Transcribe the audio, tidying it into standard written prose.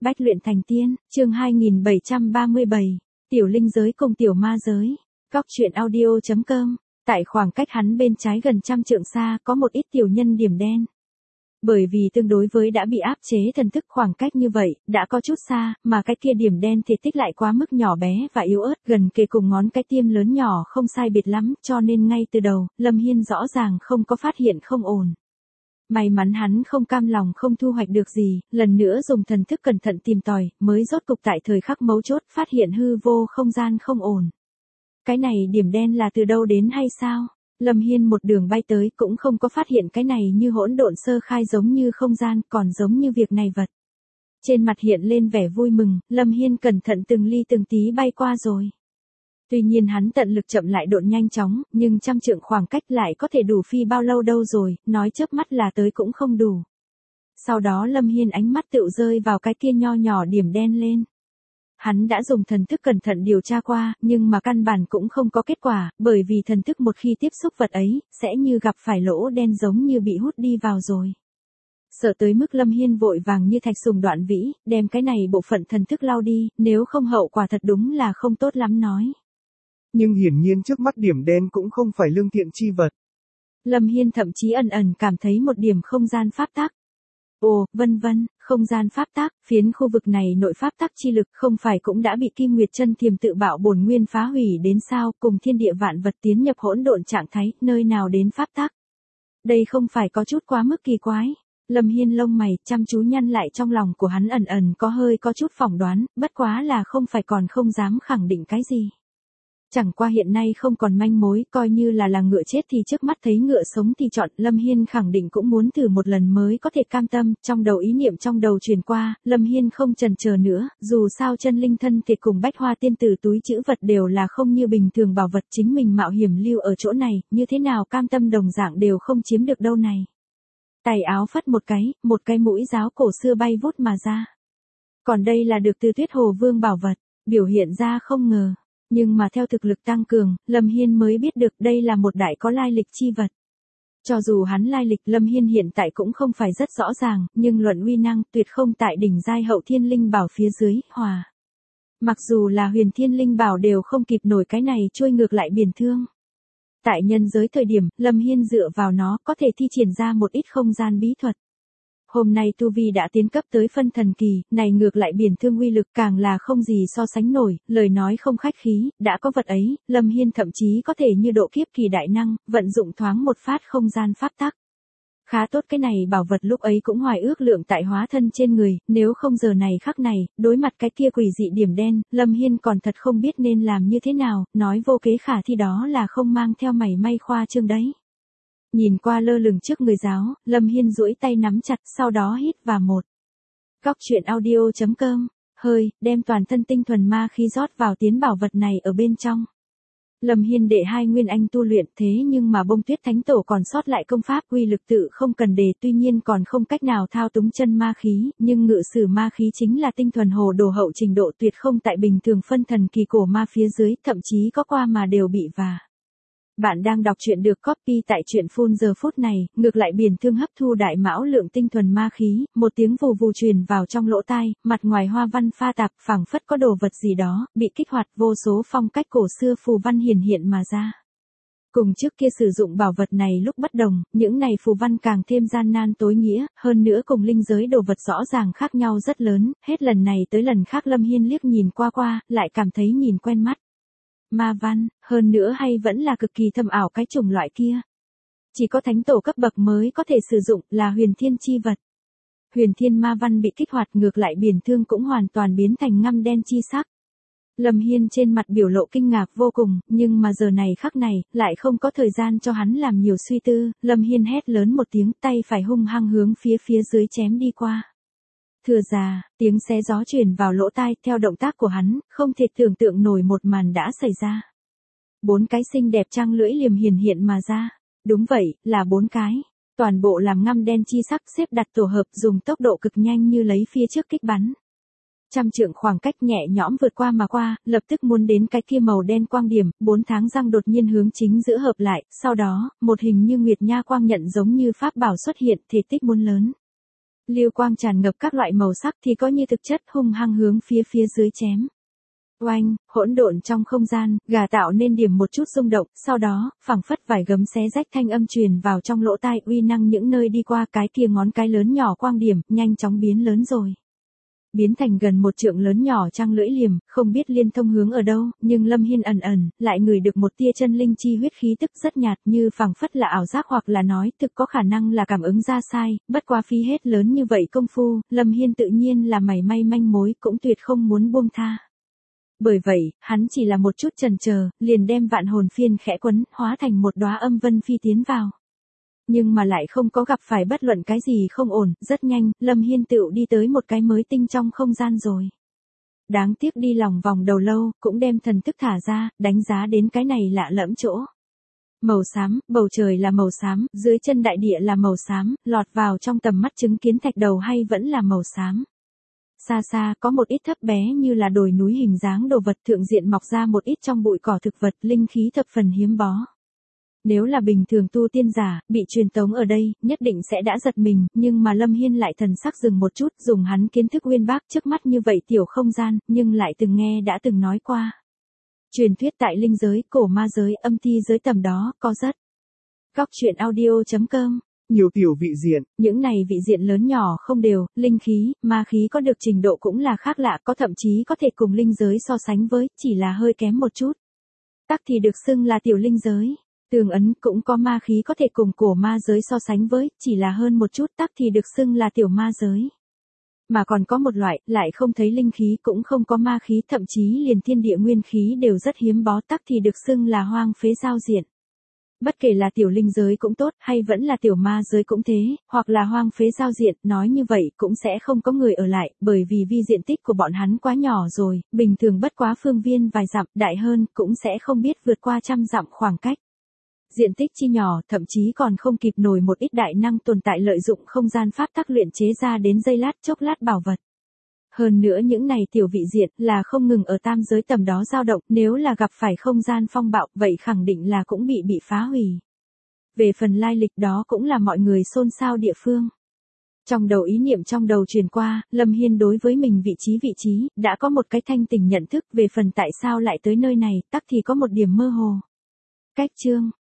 Bách luyện thành tiên, chương 2737, tiểu linh giới cùng tiểu ma giới. Góc truyện audio.com. Tại khoảng cách hắn bên trái gần trăm trượng xa có một ít tiểu nhân điểm đen. Bởi vì tương đối với đã bị áp chế thần thức khoảng cách như vậy, đã có chút xa, mà cái kia điểm đen thể tích lại quá mức nhỏ bé và yếu ớt, gần kề cùng ngón cái tiêm lớn nhỏ không sai biệt lắm, cho nên ngay từ đầu, Lâm Hiên rõ ràng không có phát hiện không ổn. May mắn hắn không cam lòng không thu hoạch được gì, lần nữa dùng thần thức cẩn thận tìm tòi, mới rốt cục tại thời khắc mấu chốt phát hiện hư vô không gian không ổn. Cái này điểm đen là từ đâu đến hay sao? Lâm Hiên một đường bay tới cũng không có phát hiện cái này như hỗn độn sơ khai giống như không gian, còn giống như việc này vật. Trên mặt hiện lên vẻ vui mừng, Lâm Hiên cẩn thận từng ly từng tí bay qua rồi. Tuy nhiên hắn tận lực chậm lại độn nhanh chóng, nhưng trăm trượng khoảng cách lại có thể đủ phi bao lâu đâu rồi, nói chớp mắt là tới cũng không đủ. Sau đó Lâm Hiên ánh mắt tựu rơi vào cái kia nho nhỏ điểm đen lên. Hắn đã dùng thần thức cẩn thận điều tra qua, nhưng mà căn bản cũng không có kết quả, bởi vì thần thức một khi tiếp xúc vật ấy, sẽ như gặp phải lỗ đen giống như bị hút đi vào rồi. Sợ tới mức Lâm Hiên vội vàng như thạch sùng đoạn vĩ, đem cái này bộ phận thần thức lau đi, nếu không hậu quả thật đúng là không tốt lắm nói. Nhưng hiển nhiên trước mắt điểm đen cũng không phải lương thiện chi vật. Lâm Hiên thậm chí ẩn ẩn cảm thấy một điểm không gian pháp tắc. Ồ, vân vân, không gian pháp tắc, phiến khu vực này nội pháp tắc chi lực không phải cũng đã bị Kim Nguyệt Chân Thiềm tự bạo bổn nguyên phá hủy đến sao, cùng thiên địa vạn vật tiến nhập hỗn độn trạng thái, nơi nào đến pháp tắc. Đây không phải có chút quá mức kỳ quái. Lâm Hiên lông mày chăm chú nhăn lại, trong lòng của hắn ẩn ẩn có chút phỏng đoán, bất quá là không phải còn không dám khẳng định cái gì. Chẳng qua hiện nay không còn manh mối, coi như là ngựa chết thì trước mắt thấy ngựa sống thì chọn, Lâm Hiên khẳng định cũng muốn thử một lần mới có thể cam tâm, trong đầu ý niệm trong đầu truyền qua, Lâm Hiên không chần chờ nữa, dù sao chân linh thân thể cùng bách hoa tiên tử túi trữ vật đều là không như bình thường bảo vật, chính mình mạo hiểm lưu ở chỗ này, như thế nào cam tâm đồng dạng đều không chiếm được đâu này. Tay áo phất một cái mũi giáo cổ xưa bay vút mà ra. Còn đây là được từ Tuyết Hồ Vương bảo vật, biểu hiện ra không ngờ. Nhưng mà theo thực lực tăng cường, Lâm Hiên mới biết được đây là một đại có lai lịch chi vật. Cho dù hắn lai lịch Lâm Hiên hiện tại cũng không phải rất rõ ràng, nhưng luận uy năng tuyệt không tại đỉnh giai hậu thiên linh bảo phía dưới, hòa. Mặc dù là huyền thiên linh bảo đều không kịp nổi cái này trôi ngược lại biển thương. Tại nhân giới thời điểm, Lâm Hiên dựa vào nó có thể thi triển ra một ít không gian bí thuật. Hôm nay tu vi đã tiến cấp tới phân thần kỳ, này ngược lại biển thương uy lực càng là không gì so sánh nổi, lời nói không khách khí, đã có vật ấy, Lâm Hiên thậm chí có thể như độ kiếp kỳ đại năng, vận dụng thoáng một phát không gian pháp tắc. Khá tốt, cái này bảo vật lúc ấy cũng hoài ước lượng tại hóa thân trên người, nếu không giờ này khắc này, đối mặt cái kia quỷ dị điểm đen, Lâm Hiên còn thật không biết nên làm như thế nào, nói vô kế khả thi đó là không mang theo mảy may khoa trương đấy. Nhìn qua lơ lửng trước người giáo, Lâm Hiên duỗi tay nắm chặt, sau đó hít vào một. Góc truyện audio.com, hơi, đem toàn thân tinh thuần ma khí rót vào tiến bảo vật này ở bên trong. Lâm Hiên đệ hai nguyên anh tu luyện, thế nhưng mà Bông Tuyết Thánh Tổ còn sót lại công pháp uy lực tự không cần đề, tuy nhiên còn không cách nào thao túng chân ma khí, nhưng ngự sử ma khí chính là tinh thuần hồ đồ hậu trình độ tuyệt không tại bình thường phân thần kỳ cổ ma phía dưới, thậm chí có qua mà đều bị và. Bạn đang đọc truyện được copy tại truyện phun giờ phút này, ngược lại biển thương hấp thu đại mão lượng tinh thuần ma khí, một tiếng vù vù truyền vào trong lỗ tai, mặt ngoài hoa văn pha tạp, phảng phất có đồ vật gì đó, bị kích hoạt, vô số phong cách cổ xưa phù văn hiển hiện mà ra. Cùng trước kia sử dụng bảo vật này lúc bất đồng, những này phù văn càng thêm gian nan tối nghĩa, hơn nữa cùng linh giới đồ vật rõ ràng khác nhau rất lớn, hết lần này tới lần khác Lâm Hiên liếc nhìn qua, lại cảm thấy nhìn quen mắt. Ma văn, hơn nữa hay vẫn là cực kỳ thâm ảo cái chủng loại kia. Chỉ có thánh tổ cấp bậc mới có thể sử dụng, là huyền thiên chi vật. Huyền thiên ma văn bị kích hoạt, ngược lại biển thương cũng hoàn toàn biến thành ngăm đen chi sắc. Lâm Hiên trên mặt biểu lộ kinh ngạc vô cùng, nhưng mà giờ này khắc này, lại không có thời gian cho hắn làm nhiều suy tư, Lâm Hiên hét lớn một tiếng, tay phải hung hăng hướng phía dưới chém đi qua. Thừa già, tiếng xé gió truyền vào lỗ tai, theo động tác của hắn, không thể tưởng tượng nổi một màn đã xảy ra. 4 cái xinh đẹp trăng lưỡi liềm hiển hiện mà ra. Đúng vậy, là 4 cái. Toàn bộ làm ngăm đen chi sắc xếp đặt tổ hợp, dùng tốc độ cực nhanh như lấy phía trước kích bắn. Trăm trượng khoảng cách nhẹ nhõm vượt qua mà qua, lập tức muốn đến cái kia màu đen quang điểm, 4 tháng răng đột nhiên hướng chính giữa hợp lại, sau đó, một hình như nguyệt nha quang nhận giống như pháp bảo xuất hiện, thể tích muôn lớn. Lưu quang tràn ngập các loại màu sắc thì có như thực chất hung hăng hướng phía dưới chém. Oanh, hỗn độn trong không gian, gà tạo nên điểm một chút rung động, sau đó, phẳng phất vài gấm xé rách thanh âm truyền vào trong lỗ tai, uy năng những nơi đi qua cái kia ngón cái lớn nhỏ quang điểm, nhanh chóng biến lớn rồi. Biến thành gần 1 trượng lớn nhỏ trăng lưỡi liềm, không biết liên thông hướng ở đâu, nhưng Lâm Hiên ẩn lại ngửi được một tia chân linh chi huyết khí tức rất nhạt như phẳng phất là ảo giác hoặc là nói thực có khả năng là cảm ứng ra sai, bất quá phí hết lớn như vậy công phu, Lâm Hiên tự nhiên là mảy may manh mối cũng tuyệt không muốn buông tha. Bởi vậy, hắn chỉ là một chút chần chờ, liền đem vạn hồn phiên khẽ quấn, hóa thành một đóa âm vân phi tiến vào. Nhưng mà lại không có gặp phải bất luận cái gì không ổn, rất nhanh, Lâm Hiên tựu đi tới một cái mới tinh trong không gian rồi. Đáng tiếc đi lòng vòng đầu lâu, cũng đem thần thức thả ra, đánh giá đến cái này lạ lẫm chỗ. Màu xám, bầu trời là màu xám, dưới chân đại địa là màu xám, lọt vào trong tầm mắt chứng kiến thạch đầu hay vẫn là màu xám. Xa xa có một ít thấp bé như là đồi núi hình dáng đồ vật thượng diện mọc ra một ít trong bụi cỏ thực vật linh khí thập phần hiếm bó. Nếu là bình thường tu tiên giả, bị truyền tống ở đây, nhất định sẽ đã giật mình, nhưng mà Lâm Hiên lại thần sắc dừng một chút, dùng hắn kiến thức uyên bác trước mắt như vậy tiểu không gian, nhưng lại từng nghe đã từng nói qua. Truyền thuyết tại linh giới, cổ ma giới, âm ti giới tầm đó, có rất. Góc truyện audio.com Nhiều tiểu vị diện. Những này vị diện lớn nhỏ không đều, linh khí, ma khí có được trình độ cũng là khác lạ, có thậm chí có thể cùng linh giới so sánh với, chỉ là hơi kém một chút. Tắc thì được xưng là tiểu linh giới. Tường ấn cũng có ma khí có thể cùng cổ ma giới so sánh với, chỉ là hơn một chút, tắc thì được xưng là tiểu ma giới. Mà còn có một loại, lại không thấy linh khí cũng không có ma khí, thậm chí liền thiên địa nguyên khí đều rất hiếm bó, tắc thì được xưng là hoang phế giao diện. Bất kể là tiểu linh giới cũng tốt, hay vẫn là tiểu ma giới cũng thế, hoặc là hoang phế giao diện, nói như vậy cũng sẽ không có người ở lại, bởi vì vi diện tích của bọn hắn quá nhỏ rồi, bình thường bất quá phương viên vài dặm, đại hơn, cũng sẽ không biết vượt qua 100 dặm khoảng cách. Diện tích chi nhỏ, thậm chí còn không kịp nổi một ít đại năng tồn tại lợi dụng không gian pháp tắc luyện chế ra đến giây lát chốc lát bảo vật. Hơn nữa những này tiểu vị diện là không ngừng ở tam giới tầm đó dao động, nếu là gặp phải không gian phong bạo, vậy khẳng định là cũng bị phá hủy. Về phần lai lịch đó cũng là mọi người xôn xao địa phương. Trong đầu ý niệm trong đầu truyền qua, Lâm Hiên đối với mình vị trí, đã có một cái thanh tỉnh nhận thức, về phần tại sao lại tới nơi này, tắc thì có một điểm mơ hồ. Cách chương